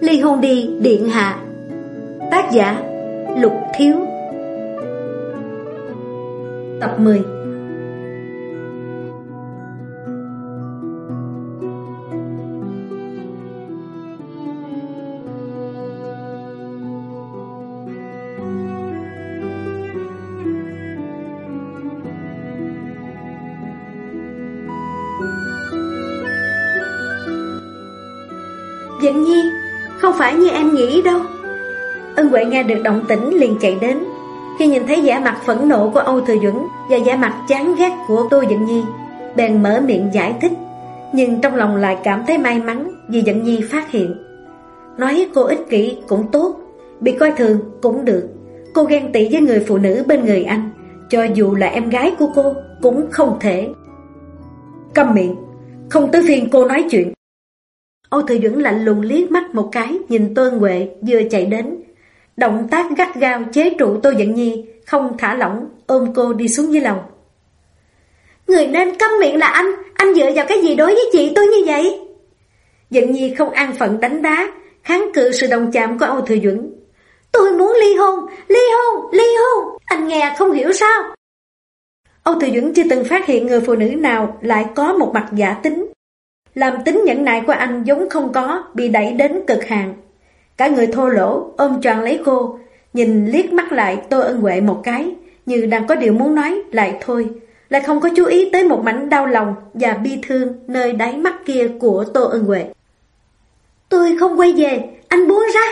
ly hôn đi điện hạ. Tác giả Lục Thiếu. Tập 10. Dận Nhi, không phải như em nghĩ đâu. Ân Huệ nghe được động tĩnh liền chạy đến. Khi nhìn thấy vẻ mặt phẫn nộ của Âu Thừa Duẩn và vẻ mặt chán ghét của Tô Dận Nhi, bèn mở miệng giải thích, nhưng trong lòng lại cảm thấy may mắn vì Dận Nhi phát hiện. Nói cô ích kỷ cũng tốt, bị coi thường cũng được. Cô ghen tị với người phụ nữ bên người anh, cho dù là em gái của cô cũng không thể. Câm miệng, không tới phiên cô nói chuyện. Âu Thừa Duẩn lạnh lùng liếc mắt một cái nhìn Tô Ân Huệ vừa chạy đến, động tác gắt gao chế trụ Tô Dận Nhi, không thả lỏng, ôm cô đi xuống dưới lầu. Người nên câm miệng là anh dựa vào cái gì đối với chị tôi như vậy? Dận Nhi không an phận đánh đá, kháng cự sự đồng chạm của Âu Thừa Duẩn. Tôi muốn ly hôn, anh nghe không hiểu sao? Âu Thừa Duẩn chưa từng phát hiện người phụ nữ nào lại có một mặt giả tính. Làm tính nhẫn nại của anh giống không có, bị đẩy đến cực hạn. Cả người thô lỗ ôm choàng lấy cô, nhìn liếc mắt lại Tô Ân Huệ một cái, như đang có điều muốn nói lại thôi, lại không có chú ý tới một mảnh đau lòng và bi thương nơi đáy mắt kia của Tô Ân Huệ. Tôi không quay về, anh buông ra.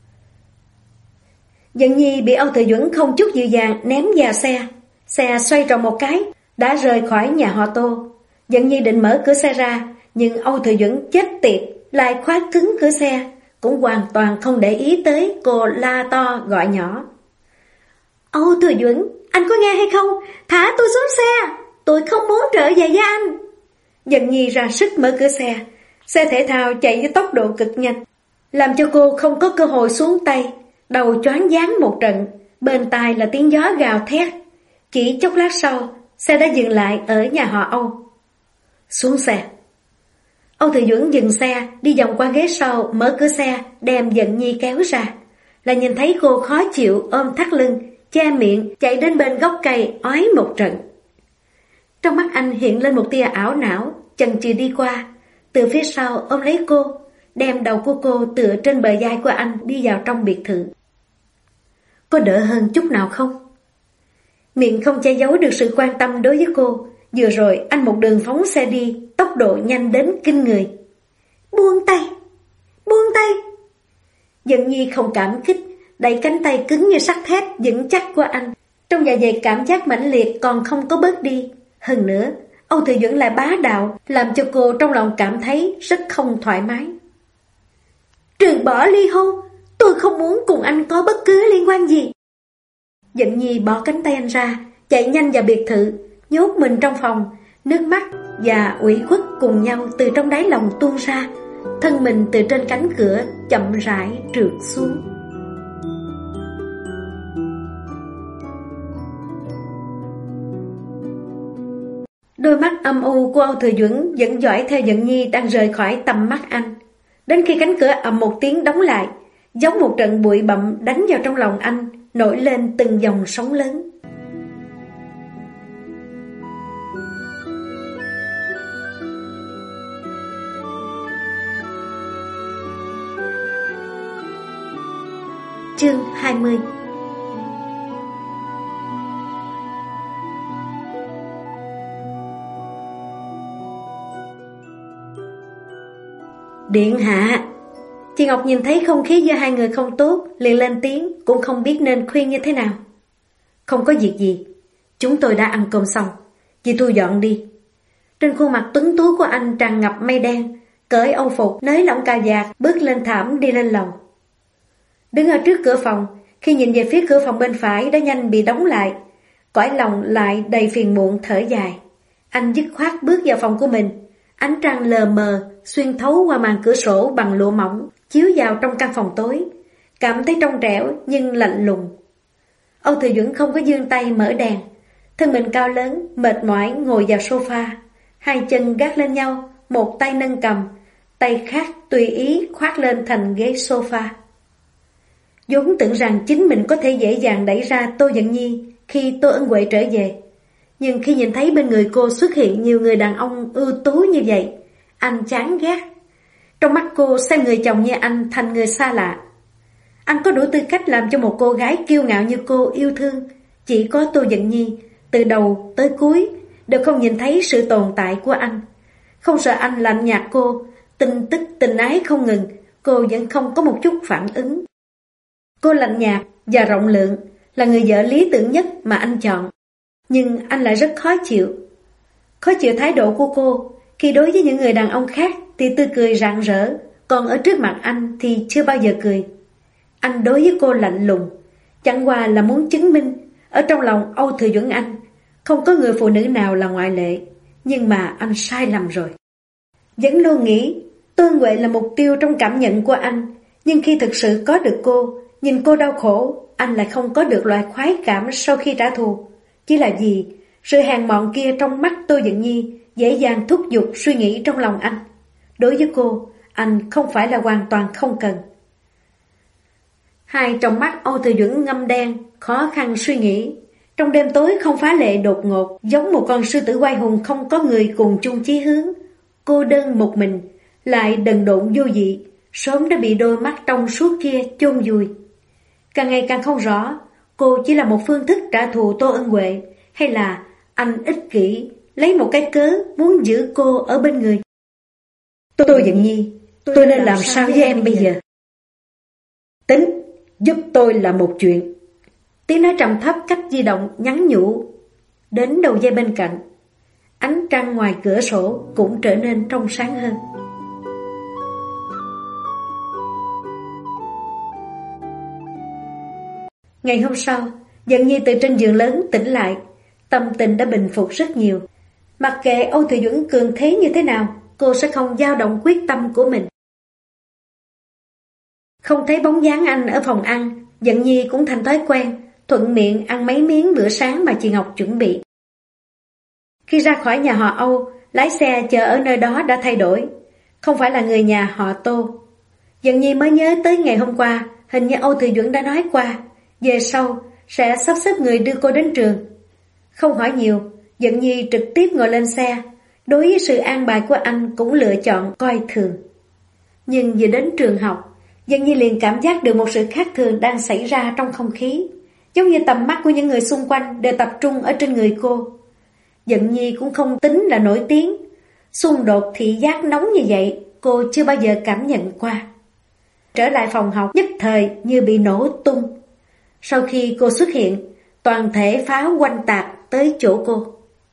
Dận Nhi bị Âu Thừa Duẩn không chút dịu dàng ném vào xe. Xe xoay tròn một cái, đã rời khỏi nhà họ Tô. Dận Nhi định mở cửa xe ra, nhưng Âu Thừa Duẩn chết tiệt lại khóa cứng cửa xe, cũng hoàn toàn không để ý tới cô la to gọi nhỏ. Âu Thừa Duẩn, anh có nghe hay không? Thả tôi xuống xe, tôi không muốn trở về với anh. Dận Nhi ra sức mở cửa xe. Xe thể thao chạy với tốc độ cực nhanh, làm cho cô không có cơ hội xuống tay. Đầu choáng váng một trận, bên tai là tiếng gió gào thét. Chỉ chốc lát sau, xe đã dừng lại ở nhà họ Âu. Xuống xe. Âu Thừa Duẩn dừng xe, đi vòng qua ghế sau, mở cửa xe, đem Dận Nhi kéo ra. Là nhìn thấy cô khó chịu ôm thắt lưng, che miệng, chạy đến bên gốc cây ói một trận. Trong mắt anh hiện lên một tia ảo não, chần chừ đi qua, từ phía sau ôm lấy cô, đem đầu của cô tựa trên bờ vai của anh đi vào trong biệt thự. Có đỡ hơn chút nào không? Miệng không che giấu được sự quan tâm đối với cô. Vừa rồi anh một đường phóng xe đi, tốc độ nhanh đến kinh người. Buông tay, buông tay. Dận Nhi không cảm kích, đẩy cánh tay cứng như sắt thép vững chắc của anh. Trong dạ dày cảm giác mãnh liệt còn không có bớt đi. Hơn nữa, Âu Thừa Duẩn lại bá đạo, làm cho cô trong lòng cảm thấy rất không thoải mái. Trừ bỏ ly hôn, tôi không muốn cùng anh có bất cứ liên quan gì. Dận Nhi bỏ cánh tay anh ra, chạy nhanh vào biệt thự, nhốt mình trong phòng. Nước mắt và ủy khuất cùng nhau từ trong đáy lòng tuôn ra, thân mình từ trên cánh cửa chậm rãi trượt xuống. Đôi mắt âm u của Âu Thừa Duẩn vẫn dõi theo Dận Nhi đang rời khỏi tầm mắt anh, đến khi cánh cửa ầm một tiếng đóng lại, giống một trận bụi bặm đánh vào trong lòng anh, nổi lên từng dòng sóng lớn. Chương 20. Điện hạ. Chị Ngọc nhìn thấy không khí giữa hai người không tốt, liền lên tiếng, cũng không biết nên khuyên như thế nào. Không có việc gì, chúng tôi đã ăn cơm xong, chị thu dọn đi. Trên khuôn mặt tuấn tú của anh tràn ngập mây đen, cởi âu phục, nới lỏng cà vạt, bước lên thảm đi lên lầu. Đứng ở trước cửa phòng, khi nhìn về phía cửa phòng bên phải đã nhanh bị đóng lại, cõi lòng lại đầy phiền muộn thở dài. Anh dứt khoát bước vào phòng của mình. Ánh trăng lờ mờ xuyên thấu qua màn cửa sổ bằng lụa mỏng, chiếu vào trong căn phòng tối, cảm thấy trong trẻo nhưng lạnh lùng. Âu Thừa Duẩn không có giương tay mở đèn, thân mình cao lớn, mệt mỏi ngồi vào sofa, hai chân gác lên nhau, một tay nâng cầm, tay khác tùy ý khoác lên thành ghế sofa. vốn tưởng rằng chính mình có thể dễ dàng đẩy ra Tô Dận Nhi khi Tô Ân Huệ trở về. Nhưng khi nhìn thấy bên người cô xuất hiện nhiều người đàn ông ưu tú như vậy, anh chán ghét. Trong mắt cô xem người chồng như anh thành người xa lạ. Anh có đủ tư cách làm cho một cô gái kiêu ngạo như cô yêu thương. Chỉ có Tô Dận Nhi, từ đầu tới cuối, đều không nhìn thấy sự tồn tại của anh. Không sợ anh lạnh nhạt cô, tình tức tình ái không ngừng, cô vẫn không có một chút phản ứng. Cô lạnh nhạt và rộng lượng, là người vợ lý tưởng nhất mà anh chọn. Nhưng anh lại rất khó chịu. Khó chịu thái độ của cô, khi đối với những người đàn ông khác thì tươi cười rạng rỡ, còn ở trước mặt anh thì chưa bao giờ cười. Anh đối với cô lạnh lùng, chẳng qua là muốn chứng minh, ở trong lòng Âu Thừa Duẩn anh, không có người phụ nữ nào là ngoại lệ. Nhưng mà anh sai lầm rồi. Vẫn luôn nghĩ Tô Ân Huệ là mục tiêu trong cảm nhận của anh, nhưng khi thực sự có được cô, nhìn cô đau khổ, anh lại không có được loại khoái cảm sau khi trả thù. Chỉ là vì sự hèn mọn kia trong mắt Tô Dận Nhi dễ dàng thúc giục suy nghĩ trong lòng anh. Đối với cô, anh không phải là hoàn toàn không cần. Hai trong mắt Âu Thừa Duẩn ngâm đen, khó khăn suy nghĩ. Trong đêm tối không phá lệ đột ngột, giống một con sư tử oai hùng không có người cùng chung chí hướng. Cô đơn một mình, lại đần độn vô vị, sớm đã bị đôi mắt trong suốt kia chôn vùi. Càng ngày càng không rõ, cô chỉ là một phương thức trả thù Tô Ân Huệ, hay là anh ích kỷ, lấy một cái cớ muốn giữ cô ở bên người. Tô Dận Nhi, tôi nên làm sao với em bây giờ? Tính, giúp tôi làm một chuyện. Tiếng nói trầm thấp cách di động nhắn nhủ đến đầu dây bên cạnh. Ánh trăng ngoài cửa sổ cũng trở nên trong sáng hơn. Ngày hôm sau, Dận Nhi từ trên giường lớn tỉnh lại, tâm tình đã bình phục rất nhiều. Mặc kệ Âu Thừa Duẩn cường thế như thế nào, cô sẽ không dao động quyết tâm của mình. Không thấy bóng dáng anh ở phòng ăn, Dận Nhi cũng thành thói quen, thuận miệng ăn mấy miếng bữa sáng mà chị Ngọc chuẩn bị. Khi ra khỏi nhà họ Âu, lái xe chờ ở nơi đó đã thay đổi, không phải là người nhà họ Tô. Dận Nhi mới nhớ tới ngày hôm qua, hình như Âu Thừa Duẩn đã nói qua, về sau sẽ sắp xếp người đưa cô đến trường. Không hỏi nhiều, Dận Nhi trực tiếp ngồi lên xe, đối với sự an bài của anh cũng lựa chọn coi thường. Nhưng vừa đến trường học, Dận Nhi liền cảm giác được một sự khác thường đang xảy ra trong không khí, giống như tầm mắt của những người xung quanh đều tập trung ở trên người cô. Dận Nhi cũng không tính là nổi tiếng, xung đột thị giác nóng như vậy cô chưa bao giờ cảm nhận qua. Trở lại phòng học nhất thời như bị nổ tung. Sau khi cô xuất hiện, toàn thể pháo oanh tạc tới chỗ cô.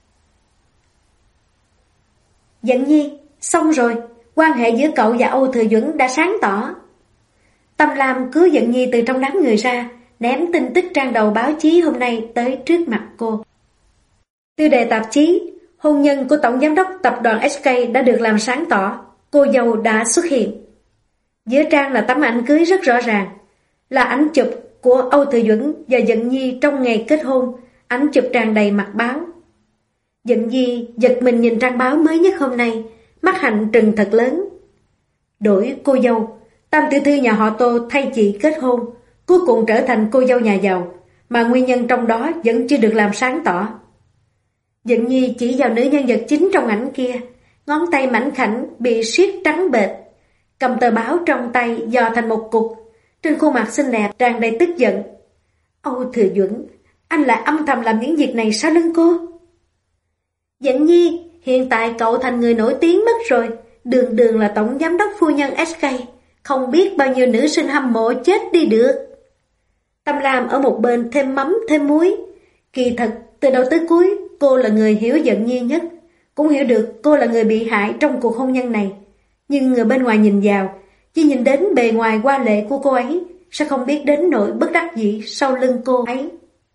Dận Nhi, xong rồi, quan hệ giữa cậu và Âu Thừa Duẩn đã sáng tỏ. Tâm Lam cứu Dận Nhi từ trong đám người ra, ném tin tức trang đầu báo chí hôm nay tới trước mặt cô. Tiêu đề tạp chí, hôn nhân của Tổng Giám đốc Tập đoàn SK đã được làm sáng tỏ, cô dâu đã xuất hiện. Dưới trang là tấm ảnh cưới rất rõ ràng, là ảnh chụp của Âu Thừa Duẩn và Dận Nhi trong ngày kết hôn, ảnh chụp tràn đầy mặt báo. Dận Nhi giật mình nhìn trang báo mới nhất hôm nay, mắt hạnh trừng thật lớn. Đổi cô dâu, tam tiểu thư nhà họ Tô thay chị kết hôn, cuối cùng trở thành cô dâu nhà giàu, mà nguyên nhân trong đó vẫn chưa được làm sáng tỏ. Dận Nhi chỉ vào nữ nhân vật chính trong ảnh kia, ngón tay mảnh khảnh bị siết trắng bệch, cầm tờ báo trong tay dò thành một cục, trên khuôn mặt xinh đẹp tràn đầy tức giận. Âu Thừa Duẩn, anh lại âm thầm làm những việc này sau lưng cô? Dận Nhi, hiện tại cậu thành người nổi tiếng mất rồi, đường đường là tổng giám đốc phu nhân SK, không biết bao nhiêu nữ sinh hâm mộ chết đi được. Tâm Lam ở một bên thêm mắm thêm muối. Kỳ thật, từ đầu tới cuối, cô là người hiểu Dận Nhi nhất, cũng hiểu được cô là người bị hại trong cuộc hôn nhân này. Nhưng người bên ngoài nhìn vào, chỉ nhìn đến bề ngoài hoa lệ của cô ấy, sẽ không biết đến nỗi bất đắc dĩ sau lưng cô ấy.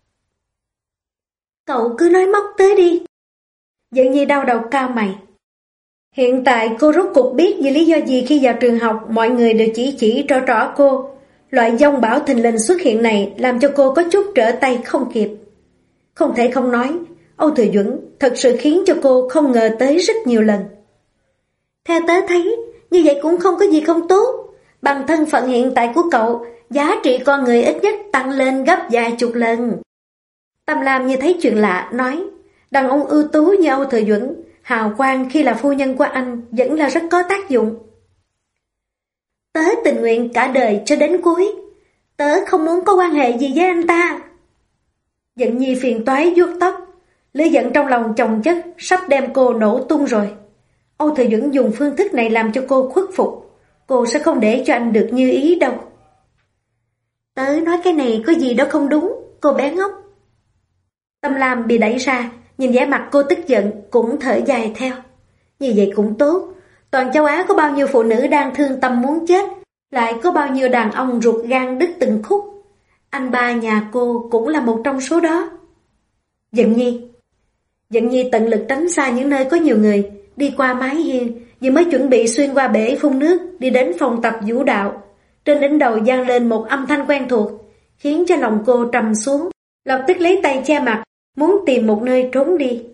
Cậu cứ nói móc tới đi. Dận Nhi đau đầu cao mày. Hiện tại cô rốt cuộc biết vì lý do gì khi vào trường học mọi người đều chỉ trỏ trỏ cô. Loại dông bão thình lình xuất hiện này làm cho cô có chút trở tay không kịp. Không thể không nói, Âu Thừa Duẩn thật sự khiến cho cô không ngờ tới rất nhiều lần. Theo tớ thấy, Như vậy cũng không có gì không tốt. Bằng thân phận hiện tại của cậu, giá trị con người ít nhất tăng lên gấp vài chục lần. Tâm Lam như thấy chuyện lạ, nói, đàn ông ưu tú như Âu Thừa Duẩn, hào quang khi là phu nhân của anh vẫn là rất có tác dụng. Tớ tình nguyện cả đời cho đến cuối. Tớ không muốn có quan hệ gì với anh ta. Dận Nhi phiền toái vuốt tóc, lửa giận trong lòng chồng chất sắp đem cô nổ tung rồi. Âu Thừa Duẩn dùng phương thức này làm cho cô khuất phục. Cô sẽ không để cho anh được như ý đâu. Tớ nói cái này có gì đó không đúng, cô bé ngốc. Tâm Lam bị đẩy ra, nhìn vẻ mặt cô tức giận cũng thở dài theo. Như vậy cũng tốt. Toàn châu Á có bao nhiêu phụ nữ đang thương tâm muốn chết, lại có bao nhiêu đàn ông ruột gan đứt từng khúc. Anh ba nhà cô cũng là một trong số đó. Dận Nhi tận lực tránh xa những nơi có nhiều người, đi qua mái hiên, vừa mới chuẩn bị xuyên qua bể phun nước, đi đến phòng tập vũ đạo. Trên đỉnh đầu vang lên một âm thanh quen thuộc, khiến cho lòng cô trầm xuống, lập tức lấy tay che mặt, muốn tìm một nơi trốn đi.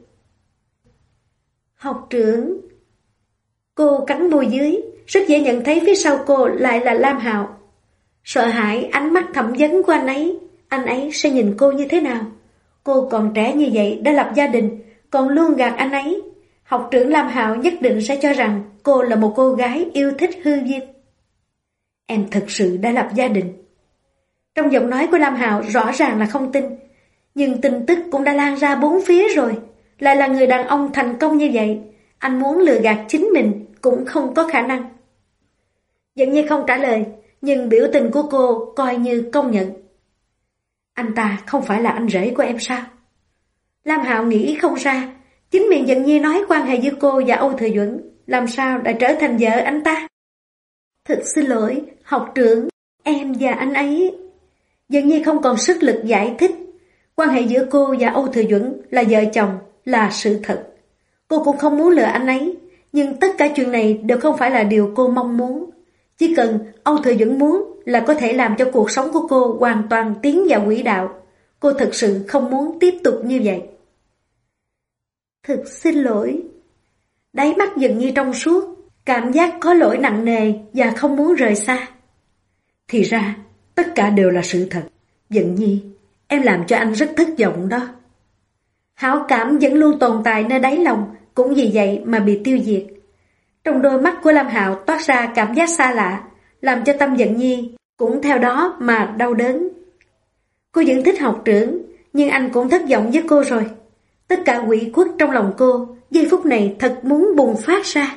Học trưởng. Cô cắn môi dưới, rất dễ nhận thấy phía sau cô lại là Lam Hạo. Sợ hãi ánh mắt thẩm vấn của anh ấy sẽ nhìn cô như thế nào? Cô còn trẻ như vậy đã lập gia đình, còn luôn gạt anh ấy. Học trưởng Lam Hạo nhất định sẽ cho rằng cô là một cô gái yêu thích hư vinh. Em thực sự đã lập gia đình. Trong giọng nói của Lam Hạo rõ ràng là không tin, nhưng tin tức cũng đã lan ra bốn phía rồi. Lại là người đàn ông thành công như vậy, anh muốn lừa gạt chính mình cũng không có khả năng. Dận Nhi không trả lời, nhưng biểu tình của cô coi như công nhận. Anh ta không phải là anh rể của em sao? Lam Hạo nghĩ không ra, chính miệng Dận Nhi nói quan hệ giữa cô và Âu Thừa Duẩn, làm sao đã trở thành vợ anh ta? Thật xin lỗi, học trưởng, em và anh ấy. Dận Nhi không còn sức lực giải thích. Quan hệ giữa cô và Âu Thừa Duẩn là vợ chồng, là sự thật. Cô cũng không muốn lừa anh ấy, nhưng tất cả chuyện này đều không phải là điều cô mong muốn. Chỉ cần Âu Thừa Duẩn muốn là có thể làm cho cuộc sống của cô hoàn toàn tiến vào quỹ đạo. Cô thực sự không muốn tiếp tục như vậy. Thật xin lỗi. Đáy mắt Dận Nhi trong suốt, cảm giác có lỗi nặng nề và không muốn rời xa. Thì ra, tất cả đều là sự thật. Dận Nhi, em làm cho anh rất thất vọng đó. Hảo cảm vẫn luôn tồn tại nơi đáy lòng, cũng vì vậy mà bị tiêu diệt. Trong đôi mắt của Lam Hạo toát ra cảm giác xa lạ, làm cho tâm Dận Nhi cũng theo đó mà đau đớn. Cô vẫn thích học trưởng, nhưng anh cũng thất vọng với cô rồi. Tất cả ủy khuất trong lòng cô, giây phút này thật muốn bùng phát ra.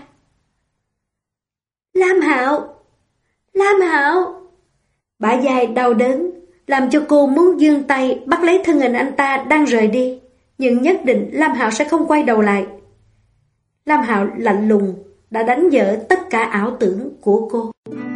Lam Hạo! Lam Hạo! Bả vai đau đớn, làm cho cô muốn giương tay bắt lấy thân hình anh ta đang rời đi, nhưng nhất định Lam Hạo sẽ không quay đầu lại. Lam Hạo lạnh lùng đã đánh vỡ tất cả ảo tưởng của cô.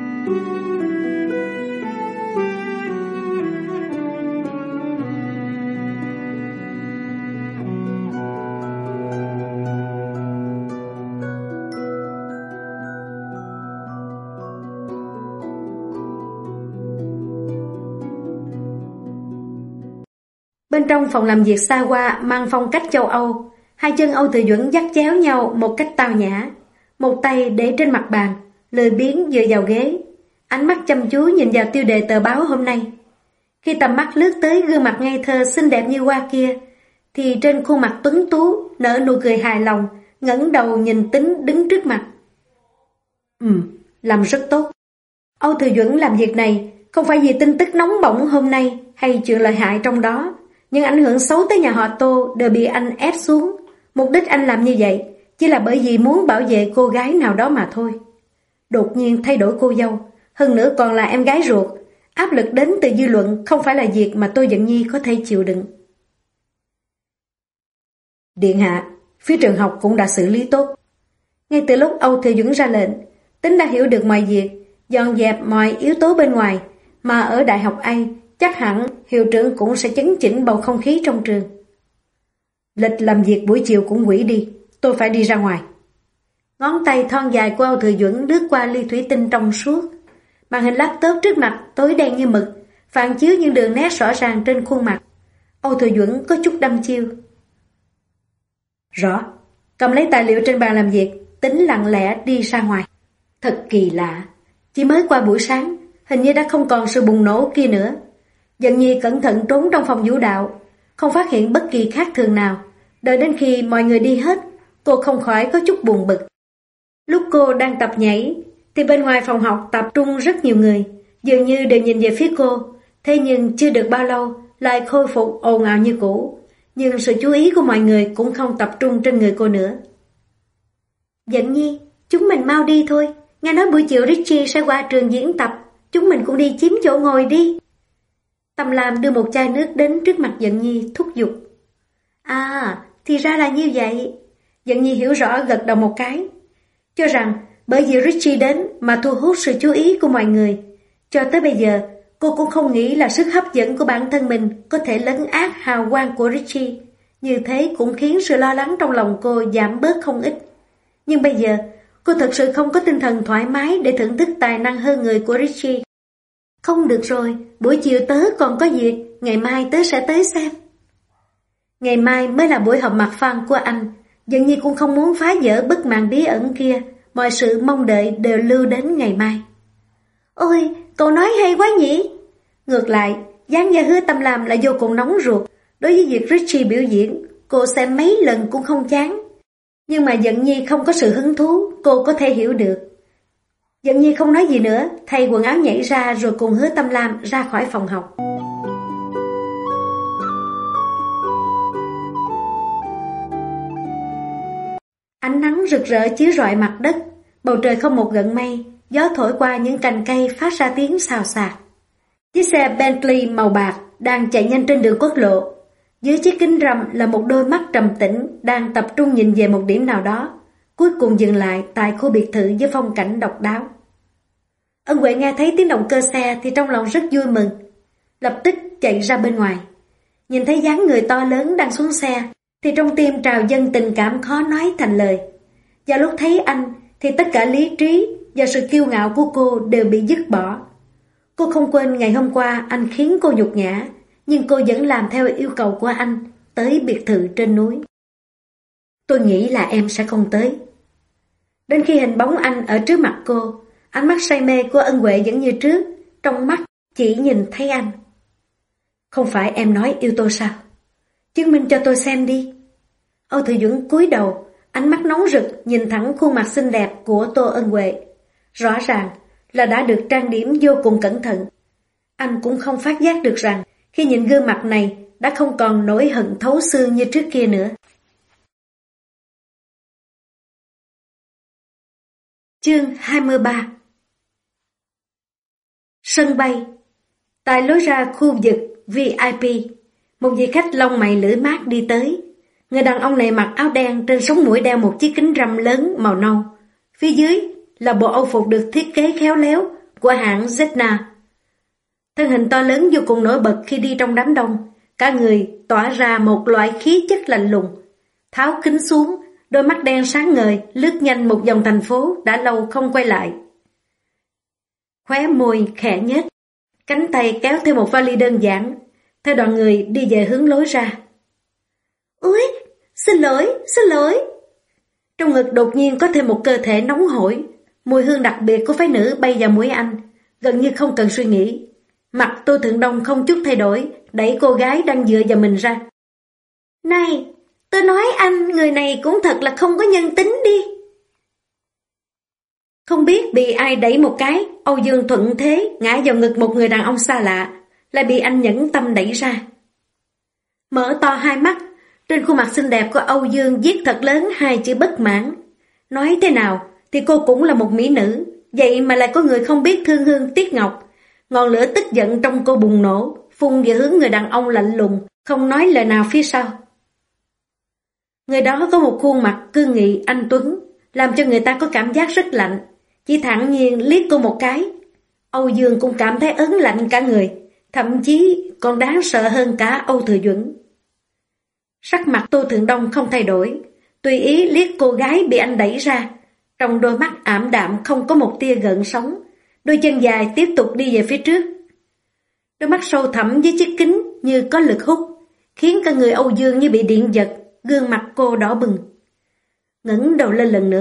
Bên trong phòng làm việc xa hoa mang phong cách châu Âu, hai chân Âu Thừa Duẩn dắt chéo nhau một cách tao nhã, một tay để trên mặt bàn, lười biếng dựa vào ghế, ánh mắt chăm chú nhìn vào tiêu đề tờ báo hôm nay. Khi tầm mắt lướt tới gương mặt ngây thơ xinh đẹp như hoa kia, thì trên khuôn mặt tuấn tú nở nụ cười hài lòng, ngẩng đầu nhìn Tính đứng trước mặt. Làm rất tốt. Âu Thừa Duẩn làm việc này không phải vì tin tức nóng bỏng hôm nay hay chuyện lợi hại trong đó, nhưng ảnh hưởng xấu tới nhà họ Tô đều bị anh ép xuống. Mục đích anh làm như vậy chỉ là bởi vì muốn bảo vệ cô gái nào đó mà thôi. Đột nhiên thay đổi cô dâu, hơn nữa còn là em gái ruột, áp lực đến từ dư luận không phải là việc mà tôi Dận Nhi có thể chịu đựng. Điện hạ, phía trường học cũng đã xử lý tốt. Ngay từ lúc Âu Thừa Duẩn ra lệnh, Tính đã hiểu được mọi việc, dọn dẹp mọi yếu tố bên ngoài, mà ở Đại học A chắc hẳn hiệu trưởng cũng sẽ chấn chỉnh bầu không khí trong trường. Lịch làm việc buổi chiều cũng hủy đi, tôi phải đi ra ngoài. Ngón tay thon dài của Âu Thừa Duẩn lướt qua ly thủy tinh trong suốt. Màn hình laptop trước mặt tối đen như mực, phản chiếu những đường nét rõ ràng trên khuôn mặt. Âu Thừa Duẩn có chút đăm chiêu. Rõ, cầm lấy tài liệu trên bàn làm việc, Tính lặng lẽ đi ra ngoài. Thật kỳ lạ, chỉ mới qua buổi sáng, hình như đã không còn sự bùng nổ kia nữa. Dận Nhi cẩn thận trốn trong phòng vũ đạo, không phát hiện bất kỳ khác thường nào. Đợi đến khi mọi người đi hết, cô không khỏi có chút buồn bực. Lúc cô đang tập nhảy, thì bên ngoài phòng học tập trung rất nhiều người, dường như đều nhìn về phía cô. Thế nhưng chưa được bao lâu, lại khôi phục ồn ào như cũ. Nhưng sự chú ý của mọi người cũng không tập trung trên người cô nữa. Dận Nhi, chúng mình mau đi thôi. Nghe nói buổi chiều Richie sẽ qua trường diễn tập, chúng mình cũng đi chiếm chỗ ngồi đi. Tâm Lam đưa một chai nước đến trước mặt Dận Nhi thúc giục. À, thì ra là như vậy. Dận Nhi hiểu rõ gật đầu một cái. Cho rằng bởi vì Richie đến mà thu hút sự chú ý của mọi người. Cho tới bây giờ, cô cũng không nghĩ là sức hấp dẫn của bản thân mình có thể lấn át hào quang của Richie. Như thế cũng khiến sự lo lắng trong lòng cô giảm bớt không ít. Nhưng bây giờ, cô thật sự không có tinh thần thoải mái để thưởng thức tài năng hơn người của Richie. Không được rồi, buổi chiều tớ còn có việc, ngày mai tớ sẽ tới xem. Ngày mai mới là buổi họp mặt fan của anh, Dận Nhi cũng không muốn phá vỡ bức màn bí ẩn kia, mọi sự mong đợi đều lưu đến ngày mai. Ôi, cậu nói hay quá nhỉ? Ngược lại, dáng vẻ Hứa Tâm Lam lại vô cùng nóng ruột. Đối với việc Richie biểu diễn, cô xem mấy lần cũng không chán. Nhưng mà Dận Nhi không có sự hứng thú, cô có thể hiểu được. Dận Nhi không nói gì nữa, thay quần áo nhảy ra rồi cùng Hứa Tâm Lam ra khỏi phòng học. Ánh nắng rực rỡ chiếu rọi mặt đất, bầu trời không một gợn mây, gió thổi qua những cành cây phát ra tiếng xào xạc. Chiếc xe Bentley màu bạc đang chạy nhanh trên đường quốc lộ. Dưới chiếc kính râm là một đôi mắt trầm tĩnh đang tập trung nhìn về một điểm nào đó, cuối cùng dừng lại tại khu biệt thự với phong cảnh độc đáo. Ân Huệ nghe thấy tiếng động cơ xe thì trong lòng rất vui mừng, lập tức chạy ra bên ngoài. Nhìn thấy dáng người to lớn đang xuống xe thì trong tim trào dâng tình cảm khó nói thành lời. Và lúc thấy anh thì tất cả lý trí và sự kiêu ngạo của cô đều bị dứt bỏ. Cô không quên ngày hôm qua anh khiến cô nhục nhã, nhưng cô vẫn làm theo yêu cầu của anh, tới biệt thự trên núi. Tôi nghĩ là em sẽ không tới. Đến khi hình bóng anh ở trước mặt cô, ánh mắt say mê của Ân Huệ vẫn như trước, trong mắt chỉ nhìn thấy anh. Không phải em nói yêu tôi sao? Chứng minh cho tôi xem đi. Âu Thừa Duẩn cúi đầu, ánh mắt nóng rực nhìn thẳng khuôn mặt xinh đẹp của Tô Ân Huệ. Rõ ràng là đã được trang điểm vô cùng cẩn thận. Anh cũng không phát giác được rằng khi nhìn gương mặt này đã không còn nỗi hận thấu xương như trước kia nữa. Chương 23. Sân bay. Tại lối ra khu vực VIP, một vị khách lông mày lưỡi mát đi tới. Người đàn ông này mặc áo đen, trên sống mũi đeo một chiếc kính râm lớn màu nâu. Phía dưới là bộ âu phục được thiết kế khéo léo của hãng Zedna. Thân hình to lớn vô cùng nổi bật khi đi trong đám đông, cả người tỏa ra một loại khí chất lạnh lùng. Tháo kính xuống, đôi mắt đen sáng ngời lướt nhanh một vòng thành phố đã lâu không quay lại. Khóe môi khẽ nhếch, cánh tay kéo theo một vali đơn giản, theo đoàn người đi về hướng lối ra. Úi, xin lỗi. Trong ngực đột nhiên có thêm một cơ thể nóng hổi, mùi hương đặc biệt của phái nữ bay vào mũi anh, gần như không cần suy nghĩ. Mặt Tô Thượng Đông không chút thay đổi, đẩy cô gái đang dựa vào mình ra. Này, tôi nói anh, người này cũng thật là không có nhân tính đi. Không biết bị ai đẩy một cái, Âu Dương thuận thế ngã vào ngực một người đàn ông xa lạ, lại bị anh nhẫn tâm đẩy ra. Mở to hai mắt, trên khuôn mặt xinh đẹp của Âu Dương viết thật lớn hai chữ bất mãn. Nói thế nào thì cô cũng là một mỹ nữ, vậy mà lại có người không biết thương hương tiếc ngọc. Ngọn lửa tức giận trong cô bùng nổ, phun về hướng người đàn ông lạnh lùng, không nói lời nào phía sau. Người đó có một khuôn mặt cương nghị anh tuấn, làm cho người ta có cảm giác rất lạnh. Chỉ thản nhiên liếc cô một cái, Âu Dương cũng cảm thấy ớn lạnh cả người, thậm chí còn đáng sợ hơn cả Âu Thừa Duẩn. Sắc mặt Tô Thượng Đông không thay đổi, tùy ý liếc cô gái bị anh đẩy ra, trong đôi mắt ảm đạm không có một tia gợn sóng, đôi chân dài tiếp tục đi về phía trước. Đôi mắt sâu thẳm dưới chiếc kính như có lực hút, khiến cả người Âu Dương như bị điện giật, gương mặt cô đỏ bừng. Ngẩng đầu lên lần nữa,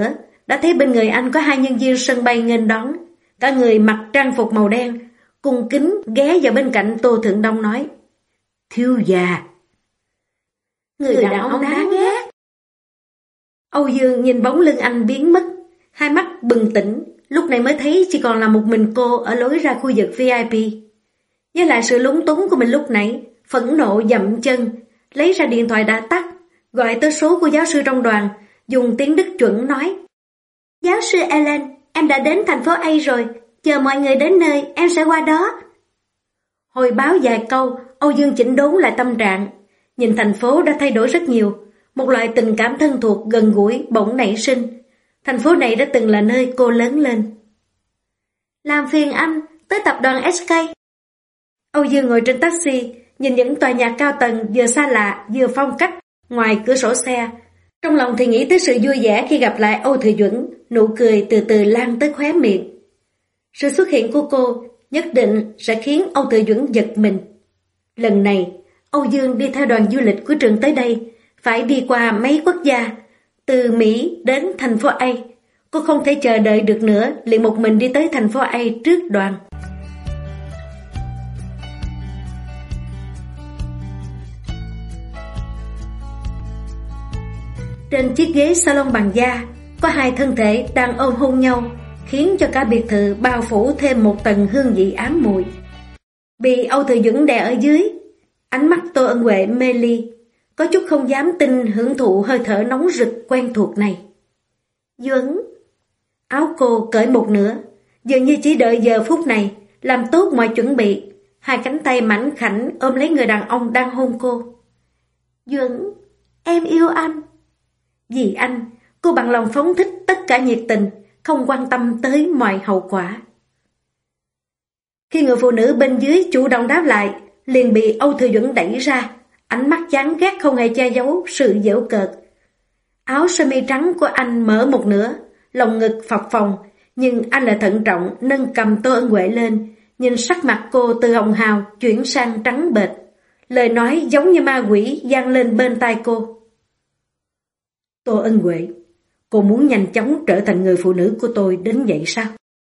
đã thấy bên người anh có hai nhân viên sân bay nghênh đón. Cả người mặc trang phục màu đen, cung kính ghé vào bên cạnh Tô Thượng Đông nói: "Thiếu gia." Người đàn ông đáng ghét. Âu Dương nhìn bóng lưng anh biến mất, hai mắt bừng tỉnh, lúc này mới thấy chỉ còn là một mình cô ở lối ra khu vực VIP. Nhớ lại sự lúng túng của mình lúc nãy, phẫn nộ dậm chân, lấy ra điện thoại đã tắt, gọi tới số của giáo sư trong đoàn, dùng tiếng Đức chuẩn nói: "Giáo sư Ellen, em đã đến thành phố A rồi, chờ mọi người đến nơi, em sẽ qua đó." Hồi báo vài câu, Âu Dương chỉnh đốn lại tâm trạng. Nhìn thành phố đã thay đổi rất nhiều, một loại tình cảm thân thuộc gần gũi bỗng nảy sinh. Thành phố này đã từng là nơi cô lớn lên. "Làm phiền anh, tới tập đoàn SK." Âu Dương ngồi trên taxi, nhìn những tòa nhà cao tầng vừa xa lạ vừa phong cách ngoài cửa sổ xe. Trong lòng thì nghĩ tới sự vui vẻ khi gặp lại Âu Thừa Duẩn, nụ cười từ từ lan tới khóe miệng. Sự xuất hiện của cô nhất định sẽ khiến Âu Thừa Duẩn giật mình. Lần này, Âu Dương đi theo đoàn du lịch của trường tới đây, phải đi qua mấy quốc gia, từ Mỹ đến thành phố A. Cô không thể chờ đợi được nữa, liền một mình đi tới thành phố A trước đoàn. Trên chiếc ghế salon bằng da, có hai thân thể đang ôm hôn nhau, khiến cho cả biệt thự bao phủ thêm một tầng hương vị ám muội. Bị Âu Thừa Duẩn đè ở dưới, ánh mắt Tô Ân Huệ mê ly, có chút không dám tin hưởng thụ hơi thở nóng rực quen thuộc này. Duẩn, áo cô cởi một nửa, dường như chỉ đợi giờ phút này, làm tốt mọi chuẩn bị, hai cánh tay mảnh khảnh ôm lấy người đàn ông đang hôn cô. Duẩn, em yêu anh. Vì anh, cô bằng lòng phóng thích tất cả nhiệt tình, không quan tâm tới mọi hậu quả. Khi người phụ nữ bên dưới chủ động đáp lại, liền bị Âu Thừa Duẩn đẩy ra, ánh mắt chán ghét không hề che giấu sự giễu cợt. Áo sơ mi trắng của anh mở một nửa, lồng ngực phập phồng, nhưng anh lại thận trọng nâng cầm Tô Ân Huệ lên, nhìn sắc mặt cô từ hồng hào chuyển sang trắng bệch. Lời nói giống như ma quỷ vang lên bên tai cô. Tô Ân Huệ, cô muốn nhanh chóng trở thành người phụ nữ của tôi đến vậy sao?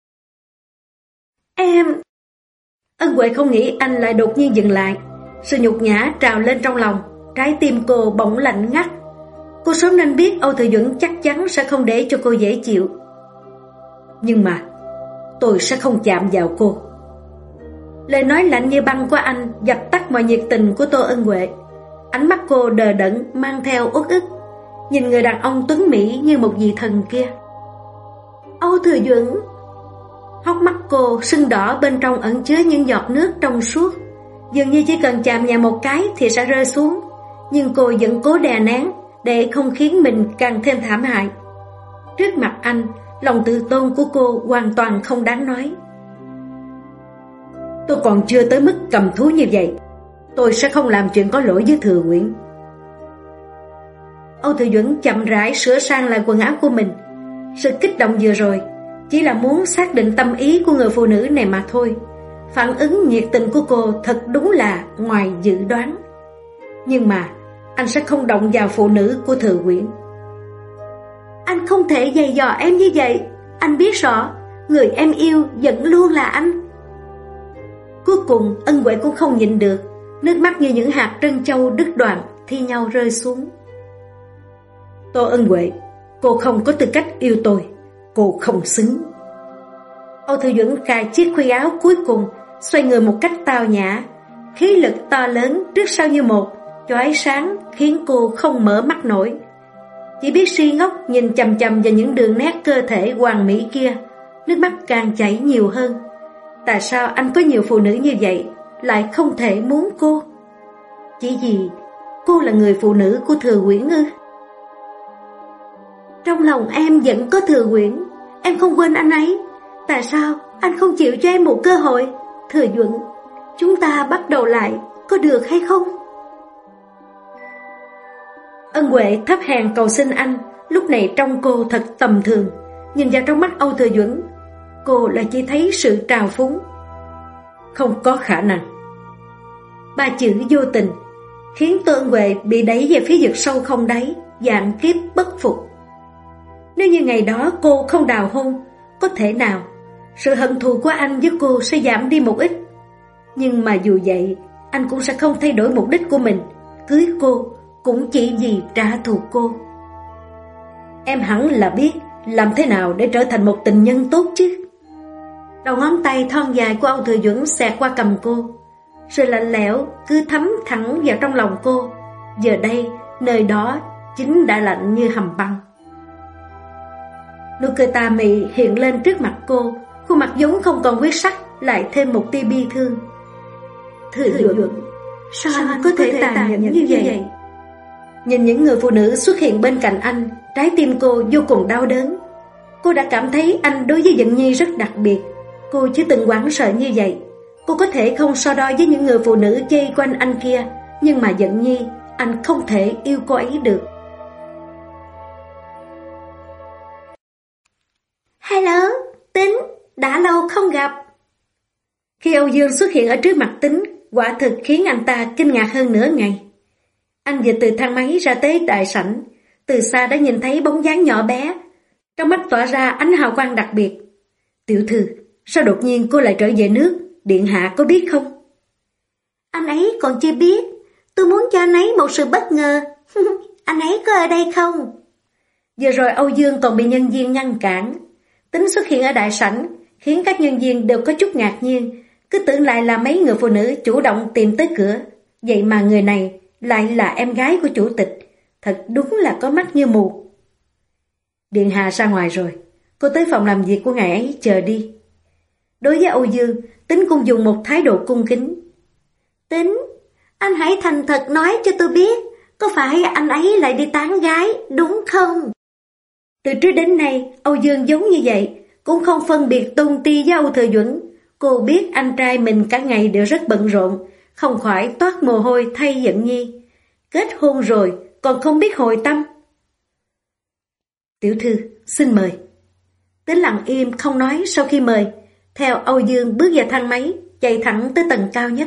Em... Ân Huệ không nghĩ anh lại đột nhiên dừng lại. Sự nhục nhã trào lên trong lòng, trái tim cô bỗng lạnh ngắt. Cô sớm nên biết Âu Thừa Duẩn chắc chắn sẽ không để cho cô dễ chịu. Nhưng mà tôi sẽ không chạm vào cô. Lời nói lạnh như băng của anh dập tắt mọi nhiệt tình của Tô Ân Huệ. Ánh mắt cô đờ đẫn mang theo uất ức, nhìn người đàn ông tuấn mỹ như một vị thần kia. Âu Thừa Duẩn. Hốc mắt cô sưng đỏ, bên trong ẩn chứa những giọt nước trong suốt, dường như chỉ cần chạm nhẹ một cái thì sẽ rơi xuống, nhưng cô vẫn cố đè nén để không khiến mình càng thêm thảm hại. Trước mặt anh, lòng tự tôn của cô hoàn toàn không đáng nói. Tôi còn chưa tới mức cầm thú như vậy. Tôi sẽ không làm chuyện có lỗi với Thừa Nguyễn. Âu Thừa Duẩn chậm rãi sửa sang lại quần áo của mình. Sự kích động vừa rồi chỉ là muốn xác định tâm ý của người phụ nữ này mà thôi. Phản ứng nhiệt tình của cô thật đúng là ngoài dự đoán. Nhưng mà anh sẽ không động vào phụ nữ của Thừa Nguyễn. Anh không thể giày dò em như vậy. Anh biết rõ người em yêu vẫn luôn là anh. Cuối cùng Ân Huệ cũng không nhịn được, nước mắt như những hạt trân châu đứt đoạn thi nhau rơi xuống. Tô Ân Huệ, cô không có tư cách yêu tôi. Cô không xứng. Âu Thừa Duẩn cài chiếc khuy áo cuối cùng, xoay người một cách tao nhã, khí lực to lớn trước sau như một, chói sáng khiến cô không mở mắt nổi. Chỉ biết si ngốc nhìn chằm chằm vào những đường nét cơ thể hoàn mỹ kia, nước mắt càng chảy nhiều hơn. Tại sao anh có nhiều phụ nữ như vậy lại không thể muốn cô? Chỉ vì cô là người phụ nữ của Thừa Nguyễn ư? Trong lòng em vẫn có Thừa Nguyễn, em không quên anh ấy. Tại sao anh không chịu cho em một cơ hội? Thừa Duẩn, chúng ta bắt đầu lại, có được hay không? Ân Huệ thấp hèn cầu xin anh, lúc này trông cô thật tầm thường. Nhìn vào trong mắt Âu Thừa Duẩn, cô lại chỉ thấy sự trào phúng. Không có khả năng. Ba chữ vô tình khiến Tô Ân Huệ bị đẩy về phía vực sâu không đáy, vạn kiếp bất phục. Nếu như ngày đó cô không đào hôn, có thể nào sự hận thù của anh với cô sẽ giảm đi một ít. Nhưng mà dù vậy, anh cũng sẽ không thay đổi mục đích của mình. Cưới cô cũng chỉ vì trả thù cô. Em hẳn là biết làm thế nào để trở thành một tình nhân tốt chứ. Đầu ngón tay thon dài của Âu Thừa Duẩn xẹt qua cằm cô. Sự lạnh lẽo cứ thấm thẳng vào trong lòng cô. Giờ đây, nơi đó chính đã lạnh như hầm băng. Nụ cười tà mị hiện lên trước mặt cô. Khuôn mặt vốn không còn huyết sắc lại thêm một tia bi thương. Thừa Duẩn, sao anh có thể tàn nhẫn như vậy? Nhìn những người phụ nữ xuất hiện bên cạnh anh, trái tim cô vô cùng đau đớn. Cô đã cảm thấy anh đối với Dận Nhi rất đặc biệt. Cô chưa từng hoảng sợ như vậy. Cô có thể không so đo với những người phụ nữ dây quanh anh kia, nhưng mà Dận Nhi, anh không thể yêu cô ấy được. Hello, Tính, đã lâu không gặp. Khi Âu Dương xuất hiện ở trước mặt Tính, quả thực khiến anh ta kinh ngạc hơn nửa ngày. Anh vừa từ thang máy ra tới đại sảnh, từ xa đã nhìn thấy bóng dáng nhỏ bé, trong mắt tỏa ra ánh hào quang đặc biệt. Tiểu thư, sao đột nhiên cô lại trở về nước, điện hạ có biết không? Anh ấy còn chưa biết, tôi muốn cho anh ấy một sự bất ngờ. Anh ấy có ở đây không? Vừa rồi Âu Dương còn bị nhân viên ngăn cản. Tính xuất hiện ở đại sảnh, khiến các nhân viên đều có chút ngạc nhiên, cứ tưởng lại là mấy người phụ nữ chủ động tìm tới cửa. Vậy mà người này lại là em gái của chủ tịch, thật đúng là có mắt như mù. Điện hạ ra ngoài rồi, cô tới phòng làm việc của ngài ấy chờ đi. Đối với Âu Dương, Tính cũng dùng một thái độ cung kính. Tính, anh hãy thành thật nói cho tôi biết, có phải anh ấy lại đi tán gái, đúng không? Từ trước đến nay, Âu Dương giống như vậy, cũng không phân biệt tôn ti với Âu Thừa Duẩn. Cô biết anh trai mình cả ngày đều rất bận rộn, không khỏi toát mồ hôi thay Dận Nhi. Kết hôn rồi, còn không biết hồi tâm. Tiểu thư, xin mời. Tính lặng im không nói sau khi mời, theo Âu Dương bước vào thang máy, chạy thẳng tới tầng cao nhất.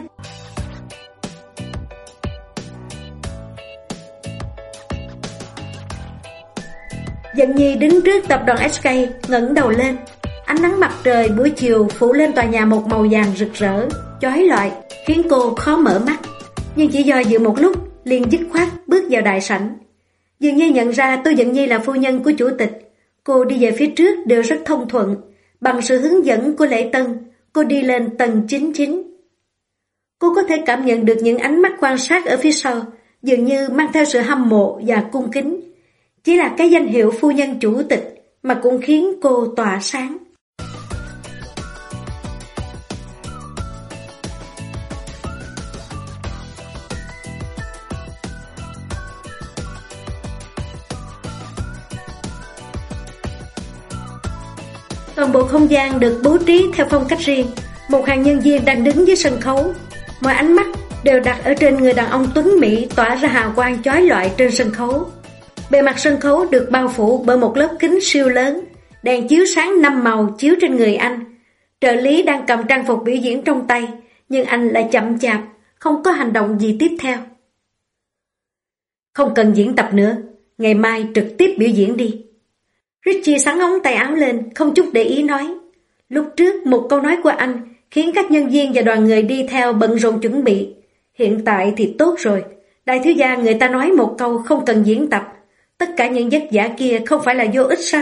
Dận Nhi đứng trước tập đoàn SK, ngẩng đầu lên. Ánh nắng mặt trời buổi chiều phủ lên tòa nhà một màu vàng rực rỡ, chói lọi, khiến cô khó mở mắt. Nhưng chỉ do dự một lúc, liền dứt khoát bước vào đại sảnh. Dường như nhận ra Tô Dận Nhi là phu nhân của chủ tịch, cô đi về phía trước đều rất thông thuận. Bằng sự hướng dẫn của lễ tân, cô đi lên tầng 99. Cô có thể cảm nhận được những ánh mắt quan sát ở phía sau, dường như mang theo sự hâm mộ và cung kính. Chỉ là cái danh hiệu phu nhân chủ tịch mà cũng khiến cô tỏa sáng. Toàn bộ không gian được bố trí theo phong cách riêng. Một hàng nhân viên đang đứng dưới sân khấu. Mọi ánh mắt đều đặt ở trên người đàn ông tuấn mỹ tỏa ra hào quang chói lọi trên sân khấu. Bề mặt sân khấu được bao phủ bởi một lớp kính siêu lớn, đèn chiếu sáng 5 màu chiếu trên người anh. Trợ lý đang cầm trang phục biểu diễn trong tay, nhưng anh lại chậm chạp, không có hành động gì tiếp theo. Không cần diễn tập nữa, ngày mai trực tiếp biểu diễn đi. Richie xắn ống tay áo lên, không chút để ý nói. Lúc trước một câu nói của anh khiến các nhân viên và đoàn người đi theo bận rộn chuẩn bị. Hiện tại thì tốt rồi, đại thiếu gia người ta nói một câu không cần diễn tập. Tất cả những vất vả kia không phải là vô ích sao?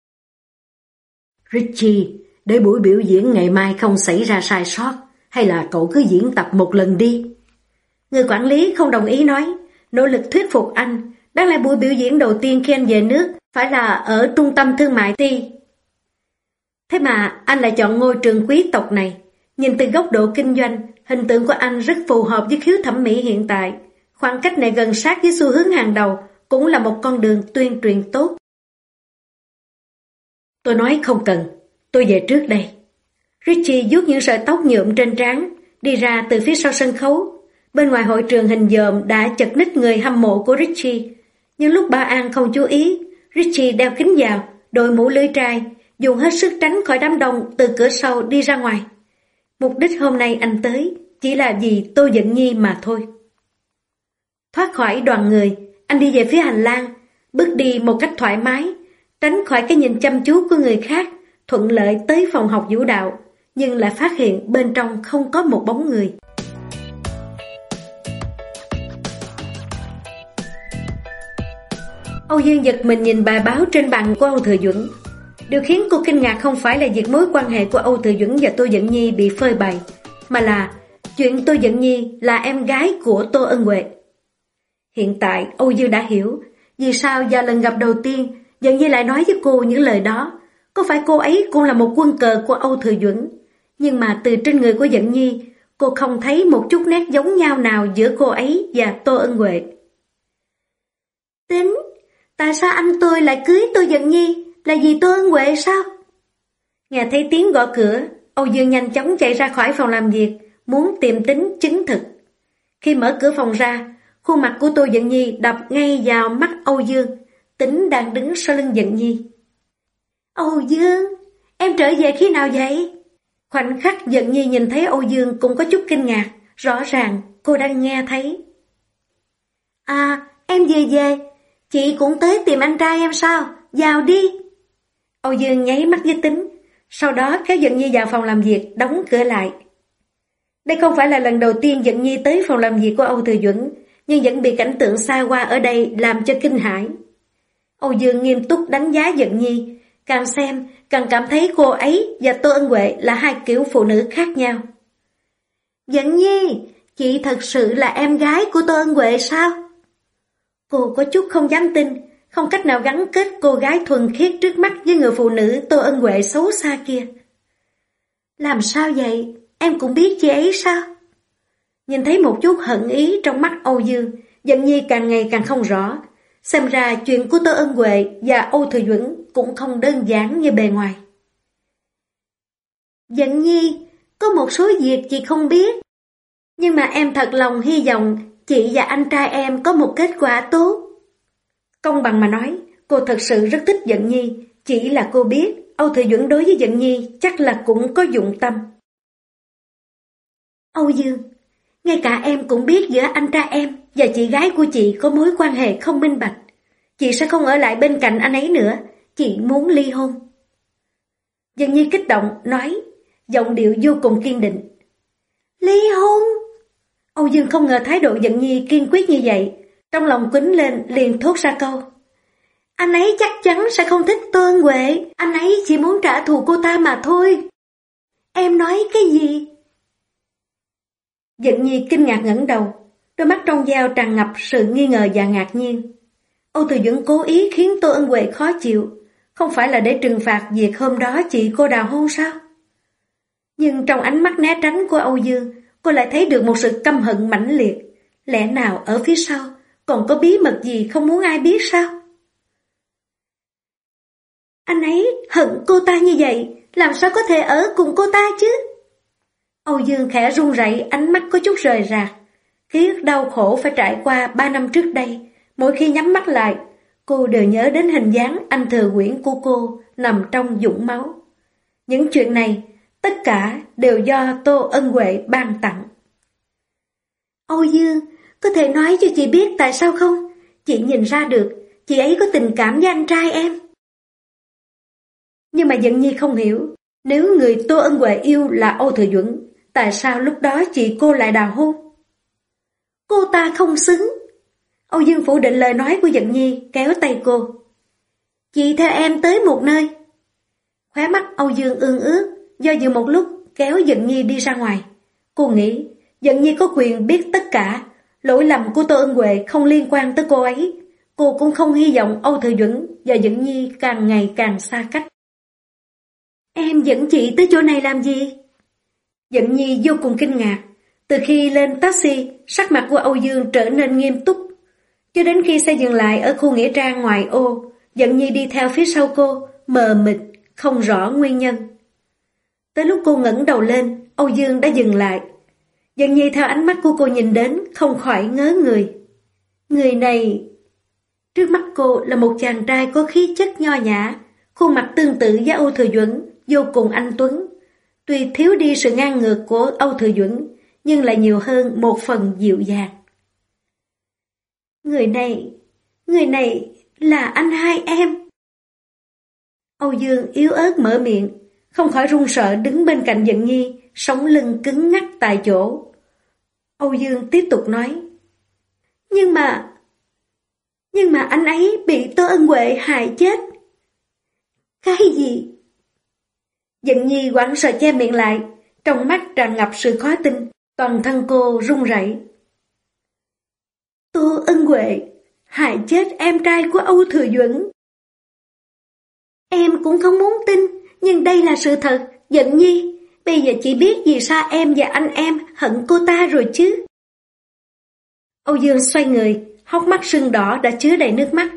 Richie, để buổi biểu diễn ngày mai không xảy ra sai sót, hay là cậu cứ diễn tập một lần đi. Người quản lý không đồng ý nói, nỗ lực thuyết phục anh. Đáng lẽ buổi biểu diễn đầu tiên khi anh về nước phải là ở trung tâm thương mại Ti. Thế mà anh lại chọn ngôi trường quý tộc này. Nhìn từ góc độ kinh doanh, hình tượng của anh rất phù hợp với khiếu thẩm mỹ hiện tại. Khoảng cách này gần sát với xu hướng hàng đầu, cũng là một con đường tuyên truyền tốt. Tôi nói không cần, tôi về trước đây. Richie vuốt những sợi tóc nhuộm trên trán, đi ra từ phía sau sân khấu. Bên ngoài hội trường hình dòm đã chật ních người hâm mộ của Richie. Nhưng lúc Ba An không chú ý, Richie đeo kính vào, đội mũ lưỡi trai, dùng hết sức tránh khỏi đám đông từ cửa sau đi ra ngoài. Mục đích hôm nay anh tới chỉ là vì Tô Dận Nhi mà thôi. Thoát khỏi đoàn người, anh đi về phía hành lang, bước đi một cách thoải mái. tránh khỏi cái nhìn chăm chú của người khác, thuận lợi tới phòng học vũ đạo, nhưng lại phát hiện bên trong không có một bóng người. Âu Dương giật mình nhìn bài báo trên bàn của Âu Thừa Duẩn. Điều khiến cô kinh ngạc không phải là việc mối quan hệ của Âu Thừa Duẩn và Tô Dận Nhi bị phơi bày, mà là chuyện Tô Dận Nhi là em gái của Tô Ân Huệ. Hiện tại Âu Dương đã hiểu vì sao vào lần gặp đầu tiên Dận Nhi lại nói với cô những lời đó. Có phải cô ấy cũng là một quân cờ của Âu Thừa Duẩn, nhưng mà từ trên người của Dận Nhi, cô không thấy một chút nét giống nhau nào giữa cô ấy và Tô Ân Huệ. Tính, tại sao anh tôi lại cưới Tô Dận Nhi? Là vì Tô Ân Huệ sao? Nghe thấy tiếng gõ cửa, Âu Dương nhanh chóng chạy ra khỏi phòng làm việc, muốn tìm Tính chứng thực. Khi mở cửa phòng ra, khuôn mặt của Tô Dận Nhi đập ngay vào mắt Âu Dương. Tính đang đứng sau lưng Dận Nhi. Âu Dương, em trở về khi nào vậy? Khoảnh khắc Dận Nhi nhìn thấy Âu Dương cũng có chút kinh ngạc, rõ ràng cô đang nghe thấy. À, em về, chị cũng tới tìm anh trai em sao? Vào đi. Âu Dương nháy mắt với Tính, sau đó kéo Dận Nhi vào phòng làm việc, đóng cửa lại. Đây không phải là lần đầu tiên Dận Nhi tới phòng làm việc của Âu Thừa Duẩn, nhưng vẫn bị cảnh tượng xa hoa ở đây làm cho kinh hãi. Âu Dương nghiêm túc đánh giá Dận Nhi, càng xem càng cảm thấy cô ấy và Tô Ân Huệ là hai kiểu phụ nữ khác nhau. Dận Nhi, chị thật sự là em gái của Tô Ân Huệ sao? Cô có chút không dám tin, không cách nào gắn kết cô gái thuần khiết trước mắt với người phụ nữ Tô Ân Huệ xấu xa kia. Làm sao vậy? Em cũng biết chị ấy sao? Nhìn thấy một chút hận ý trong mắt Âu Dương, Dận Nhi càng ngày càng không rõ. Xem ra chuyện của Tô Ân Huệ và Âu Thừa Duẩn cũng không đơn giản như bề ngoài. Dận Nhi, có một số việc chị không biết, nhưng mà em thật lòng hy vọng chị và anh trai em có một kết quả tốt. Công bằng mà nói, cô thật sự rất thích Dận Nhi, chỉ là cô biết Âu Thừa Duẩn đối với Dận Nhi chắc là cũng có dụng tâm. Âu Dương, ngay cả em cũng biết giữa anh trai em và chị gái của chị có mối quan hệ không minh bạch. Chị sẽ không ở lại bên cạnh anh ấy nữa, chị muốn ly hôn. Dận Nhi kích động, nói, giọng điệu vô cùng kiên định. Ly hôn? Âu Dương không ngờ thái độ Dận Nhi kiên quyết như vậy, trong lòng quýnh lên liền thốt ra câu. Anh ấy chắc chắn sẽ không thích Tô Ân Huệ, anh ấy chỉ muốn trả thù cô ta mà thôi. Em nói cái gì? Dận Nhi kinh ngạc ngẩng đầu, đôi mắt trong veo tràn ngập sự nghi ngờ và ngạc nhiên. Âu Thừa Duẩn cố ý khiến Tô Ân Huệ khó chịu, không phải là để trừng phạt việc hôm đó chị cô đào hôn sao? Nhưng trong ánh mắt né tránh của Âu Dương, cô lại thấy được một sự căm hận mãnh liệt. Lẽ nào ở phía sau còn có bí mật gì không muốn ai biết sao? Anh ấy hận cô ta như vậy, làm sao có thể ở cùng cô ta chứ? Âu Dương khẽ run rẩy, ánh mắt có chút rời rạc. Ký ức đau khổ phải trải qua 3 năm trước đây, mỗi khi nhắm mắt lại, cô đều nhớ đến hình dáng anh Thừa Quyển của cô nằm trong vũng máu. Những chuyện này, tất cả đều do Tô Ân Huệ ban tặng. Âu Dương, có thể nói cho chị biết tại sao không? Chị nhìn ra được, chị ấy có tình cảm với anh trai em. Nhưng mà Dận Nhi không hiểu, nếu người Tô Ân Huệ yêu là Âu Thừa Duẩn, tại sao lúc đó chị cô lại đào hôn? Cô ta không xứng. Âu Dương phủ định lời nói của Dận Nhi, kéo tay cô. Chị theo em tới một nơi. Khóe mắt Âu Dương ương ướt, do dự một lúc kéo Dận Nhi đi ra ngoài. Cô nghĩ Dận Nhi có quyền biết tất cả, lỗi lầm của Tô Ân Huệ không liên quan tới cô ấy. Cô cũng không hy vọng Âu Thừa Duẩn và Dận Nhi càng ngày càng xa cách. Em dẫn chị tới chỗ này làm gì? Dận Nhi vô cùng kinh ngạc. Từ khi lên taxi, sắc mặt của Âu Dương trở nên nghiêm túc. Cho đến khi xe dừng lại ở khu nghĩa trang ngoài ô, Dận Nhi đi theo phía sau cô, mờ mịt, không rõ nguyên nhân. Tới lúc cô ngẩng đầu lên, Âu Dương đã dừng lại. Dận Nhi theo ánh mắt của cô nhìn đến, không khỏi ngớ người. Người này... Trước mắt cô là một chàng trai có khí chất nho nhã, khuôn mặt tương tự với Âu Thừa Duẩn, vô cùng anh tuấn. Tuy thiếu đi sự ngang ngược của Âu Thừa Duẩn, nhưng lại nhiều hơn một phần dịu dàng. Người này là anh hai em. Âu Dương yếu ớt mở miệng, không khỏi run sợ đứng bên cạnh Dận Nhi, sống lưng cứng ngắc tại chỗ. Âu Dương tiếp tục nói, Nhưng mà anh ấy bị Tô Ân Huệ hại chết. Cái gì? Dận Nhi hoảng sợ che miệng lại, trong mắt tràn ngập sự khó tin, toàn thân cô run rẩy. Tô Ân Huệ hại chết em trai của Âu Thừa Duẩn. Em cũng không muốn tin, nhưng đây là sự thật, Dận Nhi. Bây giờ chỉ biết vì sao em và anh em hận cô ta rồi chứ. Âu Dương xoay người, hốc mắt sưng đỏ đã chứa đầy nước mắt.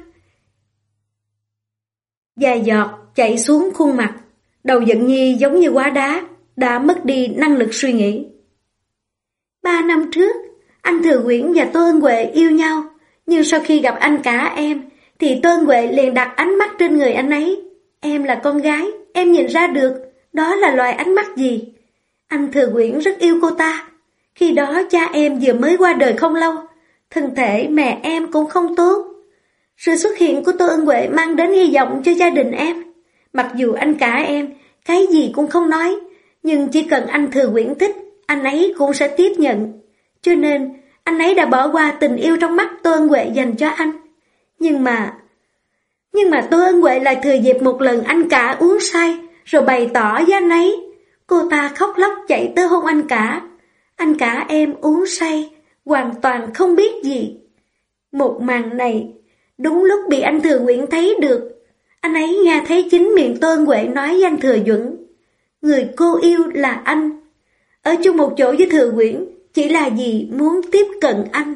Vài giọt chảy xuống khuôn mặt, đầu Dận Nhi giống như hóa đá, đã mất đi năng lực suy nghĩ. 3 năm trước, anh Thừa Uyển và Tô Ân Huệ yêu nhau, nhưng sau khi gặp anh cả em, thì Tô Ân Huệ liền đặt ánh mắt trên người anh ấy. Em là con gái, em nhìn ra được, đó là loại ánh mắt gì. Anh Thừa Uyển rất yêu cô ta. Khi đó cha em vừa mới qua đời không lâu, thân thể mẹ em cũng không tốt. Sự xuất hiện của Tô Ân Huệ mang đến hy vọng cho gia đình em. Mặc dù anh cả em cái gì cũng không nói, nhưng chỉ cần anh Thừa Uyển thích, anh ấy cũng sẽ tiếp nhận. Cho nên anh ấy đã bỏ qua tình yêu trong mắt Tô Ân Huệ dành cho anh. Nhưng mà Tô Ân Huệ lại thừa dịp một lần anh cả uống say, rồi bày tỏ với anh ấy. Cô ta khóc lóc chạy tới hôn anh cả. Anh cả em uống say, hoàn toàn không biết gì. Một màn này, đúng lúc bị anh Thừa Uyển thấy được. Anh ấy nghe thấy chính miệng Tô Ân Huệ nói với anh Thừa Duẩn. Người cô yêu là anh. Ở chung một chỗ với Thừa Uyển chỉ là vì muốn tiếp cận anh.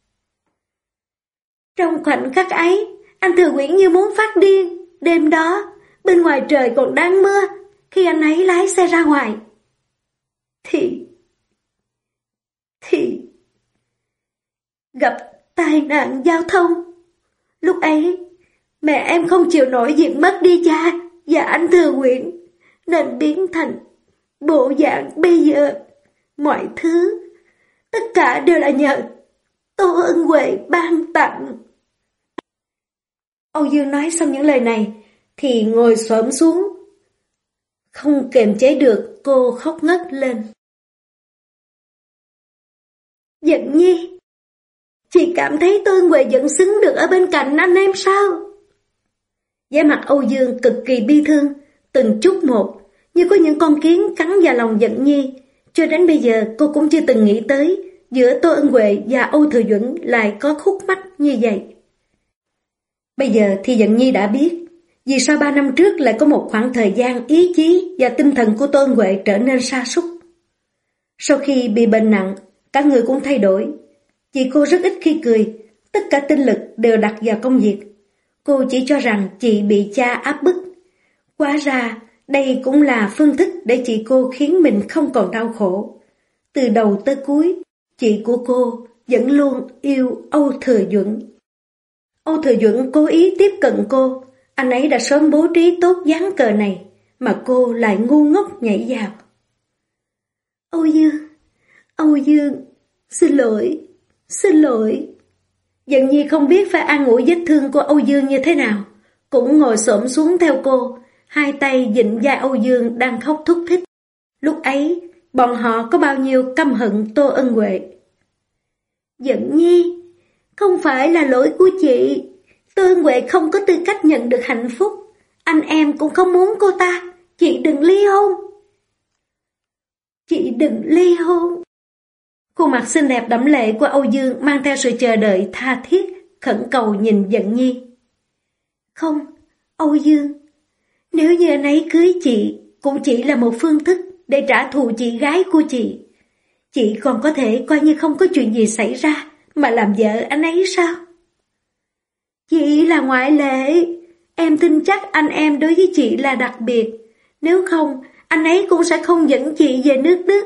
Trong khoảnh khắc ấy, anh Thừa Uyển như muốn phát điên. Đêm đó, bên ngoài trời còn đang mưa, khi anh ấy lái xe ra ngoài. Thì gặp tai nạn giao thông. Lúc ấy, mẹ em không chịu nổi việc mất đi cha và anh Thừa Uyển, nên biến thành bộ dạng bây giờ. Mọi thứ, tất cả đều là nhờ Tô Ân Huệ ban tặng. Âu Dương nói xong những lời này thì ngồi xổm xuống. Không kiềm chế được, cô khóc ngất lên. Dận Nhi, chị cảm thấy Tô Ân Huệ vẫn xứng được ở bên cạnh anh em sao? Vẻ mặt Âu Dương cực kỳ bi thương, từng chút một, như có những con kiến cắn vào lòng Dận Nhi. Cho đến bây giờ cô cũng chưa từng nghĩ tới giữa Tô Ân Huệ và Âu Thừa Duẩn lại có khúc mắc như vậy. Bây giờ thì Dận Nhi đã biết vì sao 3 năm trước lại có một khoảng thời gian ý chí và tinh thần của Tô Ân Huệ trở nên sa sút. Sau khi bị bệnh nặng, cả người cũng thay đổi. Chị cô rất ít khi cười, tất cả tinh lực đều đặt vào công việc. Cô chỉ cho rằng chị bị cha áp bức. Hóa ra đây cũng là phương thức để chị cô khiến mình không còn đau khổ. Từ đầu tới cuối, chị của cô vẫn luôn yêu Âu Thừa Duẩn. Âu Thừa Duẩn cố ý tiếp cận cô, anh ấy đã sớm bố trí tốt ván cờ này, mà cô lại ngu ngốc nhảy vào. Âu Dương, xin lỗi. Dận Nhi không biết phải an ủi vết thương của Âu Dương như thế nào, cũng ngồi xổm xuống theo cô, hai tay vịn vai Âu Dương đang khóc thút thít. Lúc ấy, bọn họ có bao nhiêu căm hận Tô Ân Huệ. Dận Nhi, không phải là lỗi của chị. Tô Ân Huệ không có tư cách nhận được hạnh phúc. Anh em cũng không muốn cô ta. Chị đừng ly hôn. Chị đừng ly hôn. Khuôn mặt xinh đẹp đẫm lệ của Âu Dương mang theo sự chờ đợi tha thiết, khẩn cầu nhìn Dận Nhi. Không, Âu Dương, nếu như anh ấy cưới chị, cũng chỉ là một phương thức để trả thù chị gái của chị. Chị còn có thể coi như không có chuyện gì xảy ra mà làm vợ anh ấy sao? Chị là ngoại lệ. Em tin chắc anh em đối với chị là đặc biệt. Nếu không, anh ấy cũng sẽ không dẫn chị về nước Đức.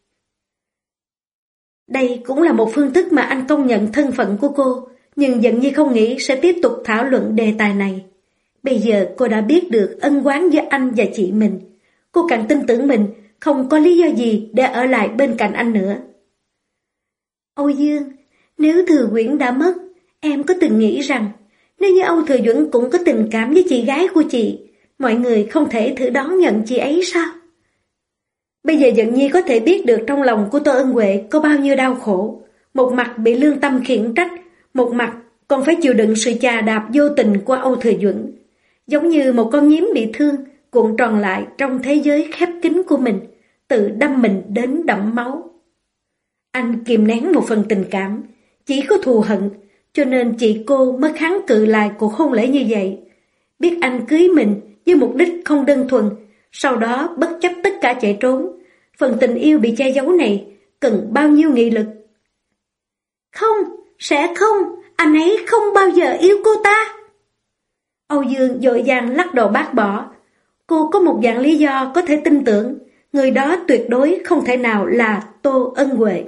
Đây cũng là một phương thức mà anh công nhận thân phận của cô, nhưng Dận Nhi không nghĩ sẽ tiếp tục thảo luận đề tài này. Bây giờ cô đã biết được ân oán giữa anh và chị mình. Cô càng tin tưởng mình không có lý do gì để ở lại bên cạnh anh nữa. Âu Dương, nếu Thừa Uyển đã mất, em có từng nghĩ rằng nếu như Âu Thừa Duẩn cũng có tình cảm với chị gái của chị, mọi người không thể thử đón nhận chị ấy sao? Bây giờ Dận Nhi có thể biết được trong lòng của Tô Ân Huệ có bao nhiêu đau khổ. Một mặt bị lương tâm khiển trách, một mặt còn phải chịu đựng sự chà đạp vô tình của Âu Thừa Duẩn. Giống như một con nhím bị thương, cuộn tròn lại trong thế giới khép kín của mình, tự đâm mình đến đẫm máu. Anh kìm nén một phần tình cảm, chỉ có thù hận, cho nên chị cô mới kháng cự lại cuộc hôn lễ như vậy. Biết anh cưới mình với mục đích không đơn thuần, sau đó bất chấp tất cả chạy trốn. Phần tình yêu bị che giấu này cần bao nhiêu nghị lực. Không, sẽ không, anh ấy không bao giờ yêu cô ta. Âu Dương vội vàng lắc đầu bác bỏ. Cô có một dạng lý do có thể tin tưởng, người đó tuyệt đối không thể nào là Tô Ân Huệ.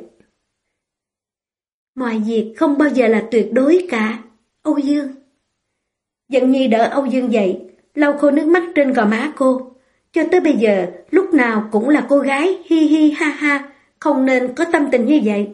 Mọi việc không bao giờ là tuyệt đối cả, Âu Dương. Dận Nhi đỡ Âu Dương dậy, lau khô nước mắt trên gò má cô. Cho tới bây giờ, lúc nào cũng là cô gái, hi hi ha ha, không nên có tâm tình như vậy.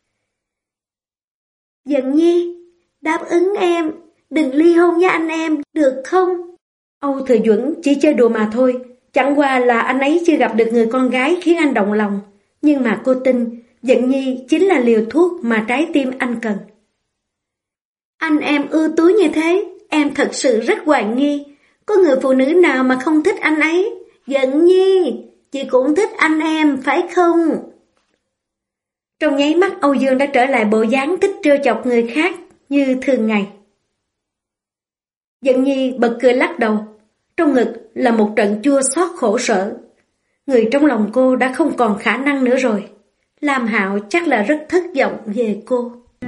Dận Nhi, đáp ứng em, đừng ly hôn với anh em, được không? Âu Thừa Duẩn chỉ chơi đùa mà thôi, chẳng qua là anh ấy chưa gặp được người con gái khiến anh động lòng. Nhưng mà cô tin, Dận Nhi chính là liều thuốc mà trái tim anh cần. Anh em ưu tú như thế, em thật sự rất hoài nghi. Có người phụ nữ nào mà không thích anh ấy? Dận Nhi, chị cũng thích anh em, phải không? Trong nháy mắt Âu Dương đã trở lại bộ dáng thích trêu chọc người khác như thường ngày. Dận Nhi bật cười lắc đầu, trong ngực là một trận chua xót khổ sở. Người trong lòng cô đã không còn khả năng nữa rồi. Lam Hạo chắc là rất thất vọng về cô.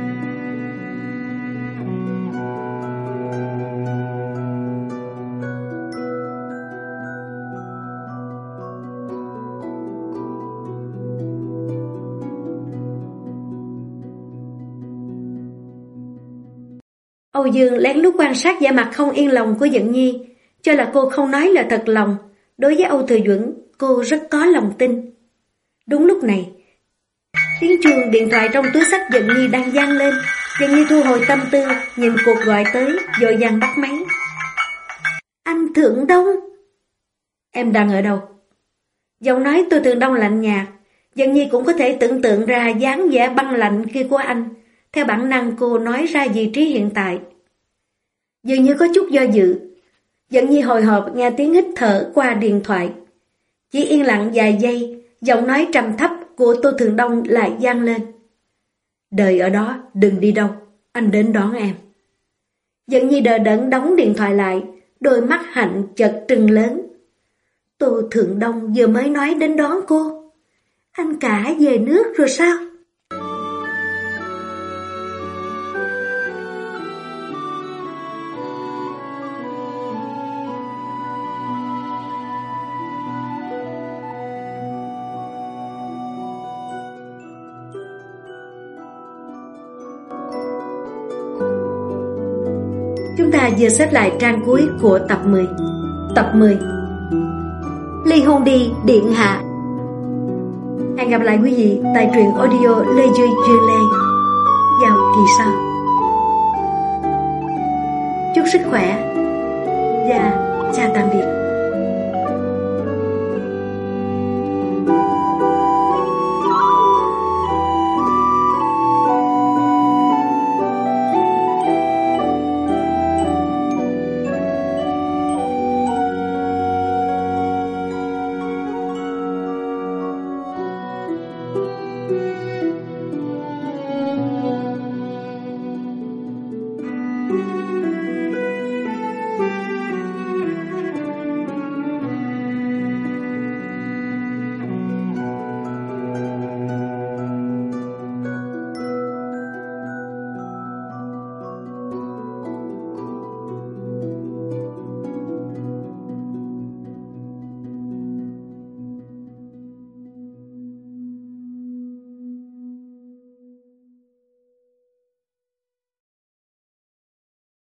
Âu Dương lén lút quan sát vẻ mặt không yên lòng của Dận Nhi, cho là cô không nói lời thật lòng. Đối với Âu Thừa Duẩn, cô rất có lòng tin. Đúng lúc này, tiếng chuông điện thoại trong túi xách Dận Nhi đang vang lên. Dận Nhi thu hồi tâm tư, nhìn cuộc gọi tới, vội vàng bắt máy. Anh Thượng Đông. Em đang ở đâu? Giọng nói Tô Thượng Đông lạnh nhạt. Dận Nhi cũng có thể tưởng tượng ra dáng vẻ băng lạnh kia của anh. Theo bản năng cô nói ra vị trí hiện tại. Dường như có chút do dự. Dận Nhi hồi hộp nghe tiếng hít thở qua điện thoại. Chỉ yên lặng vài giây, giọng nói trầm thấp của Tô Thượng Đông lại vang lên. Đợi ở đó, đừng đi đâu, anh đến đón em. Dận Nhi đờ đẫn đóng điện thoại lại, đôi mắt hạnh chợt trừng lớn. Tô Thượng Đông vừa mới nói đến đón cô. Anh cả về nước rồi sao? Chúng ta vừa xếp lại trang cuối của tập 10. Tập 10. Ly hôn đi, điện hạ. Hẹn gặp lại quý vị tại truyện audio Lê Duy Duyên Lê vào kỳ sau. Chúc sức khỏe và chào tạm biệt.